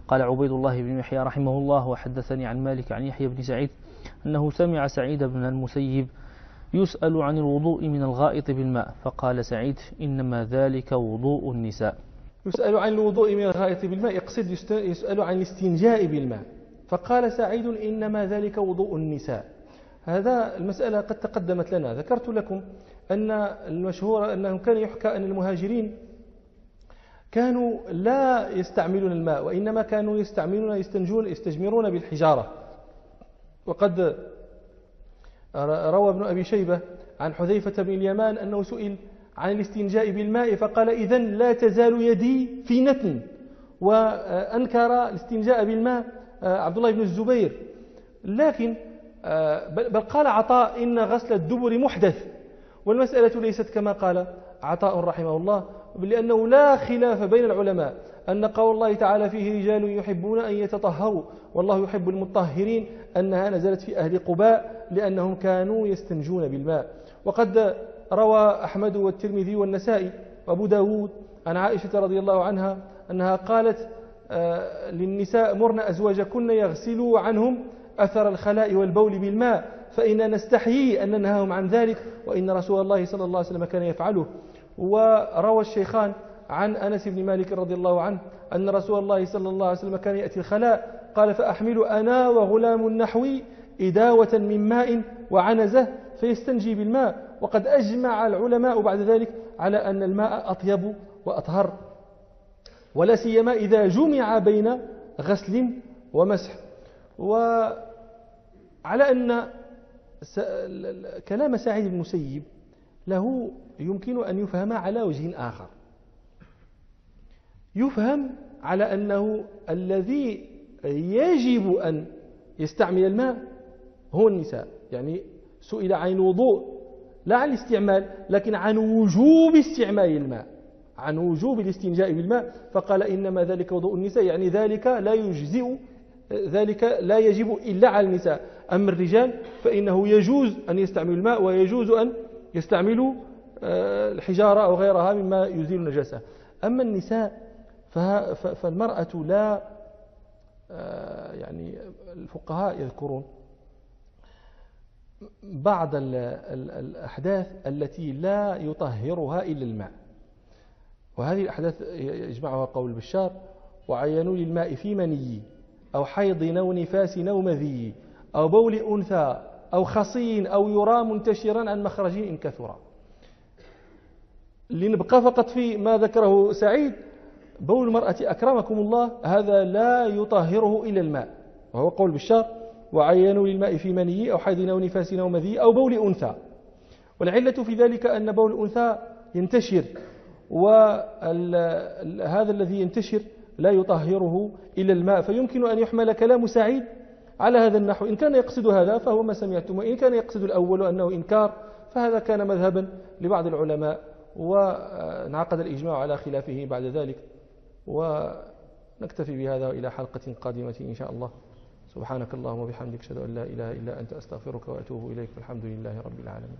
قال عبيد الله بن يحيى رحمه الله: وحدثني عن مالك عن يحيى بن سعيد أنه سمع سعيد بن المسيب يسأل عن الوضوء من الغائط بالماء، فقال سعيد: إنما ذلك وضوء النساء. يسأل عن الوضوء من الغائط بالماء، يقصد يسأل عن الاستنجاء بالماء، فقال سعيد: إنما ذلك وضوء النساء. هذا المسألة قد تقدمت لنا، ذكرت لكم أن المشهور أنه كان يحكى أن المهاجرين كانوا لا يستعملون الماء، وإنما كانوا يستجمرون بالحجارة. وقد روى ابن أبي شيبة عن حذيفة بن اليمان أنه سئل عن الاستنجاء بالماء فقال: إذن لا تزال يدي في نتن. وأنكر الاستنجاء بالماء عبد الله بن الزبير، لكن بل قال عطاء: إن غسل الدبر محدث. والمسألة ليست كما قال عطاء رحمه الله، لأنه لا خلاف بين العلماء أن قول الله تعالى: فيه رجال يحبون أن يتطهروا والله يحب المطهرين، أنها نزلت في أهل قباء لأنهم كانوا يستنجون بالماء. وقد روى أحمد والترمذي والنسائي وأبو داود عن عائشة رضي الله عنها أنها قالت للنساء: مرن أزواجكن يغسلوا عنهم أثر الخلاء والبول بالماء، فإننا نستحيي أن ننهاهم عن ذلك، وإن رسول الله صلى الله عليه وسلم كان يفعله. وروى الشيخان عن أنس بن مالك رضي الله عنه أن رسول الله صلى الله عليه وسلم كان يأتي الخلاء، قال: فأحمل أنا وغلام نحوي إداوة من ماء وعنزة فيستنجي بالماء. وقد أجمع العلماء بعد ذلك على أن الماء أطيب وأطهر، ولا سيما إذا جمع بين غسل ومسح. وعلى أن كلام سعيد بن المسيب له يمكن أن يفهم على وجه آخر، يفهم على أنه الذي يجب أن يستعمل الماء هو النساء، يعني سئل عن الوضوء لا عن الاستعمال، لكن عن وجوب استعمال الماء، عن وجوب الاستنجاء بالماء، فقال: إنما ذلك وضوء النساء، يعني ذلك لا يجزئ، ذلك لا يجب إلا على النساء. أما الرجال فإنه يجوز أن يستعملوا الماء ويجوز أن يستعملوا الحجارة أو غيرها مما يزيل النجاسة. أما النساء فالمرأة لا، يعني الفقهاء يذكرون بعض الأحداث التي لا يطهرها إلا الماء، وهذه الأحداث يجمعها قول بشار: وعينوا للماء في مني أو حيض أو نفاس أو مذي أو بول أنثى أو خصي أو يرى منتشرا عن مخرج إن كثرا. لنبقى فقط في ما ذكره سعيد: بول المرأة أكرمكم الله هذا لا يطهره إلا الماء، وهو قول بشار: وعينوا للماء في مني أو حيض أو نفاس أو مذي أو بول أنثى. والعلة في ذلك أن بول الأنثى ينتشر، وهذا الذي ينتشر لا يطهره إلا الماء، فيمكن أن يحمل كلام سعيد على هذا النحو. إن كان يقصد هذا فهو ما سمعتم، وإن كان يقصد الأول أنه إنكار فهذا كان مذهبا لبعض العلماء، وانعقد الإجماع على خلافه بعد ذلك. ونكتفي بهذا إلى حلقة قادمة إن شاء الله. سبحانك اللهم وبحمدك، أشهد أن لا إله إلا أنت، أستغفرك وأتوب إليك، والحمد لله رب العالمين.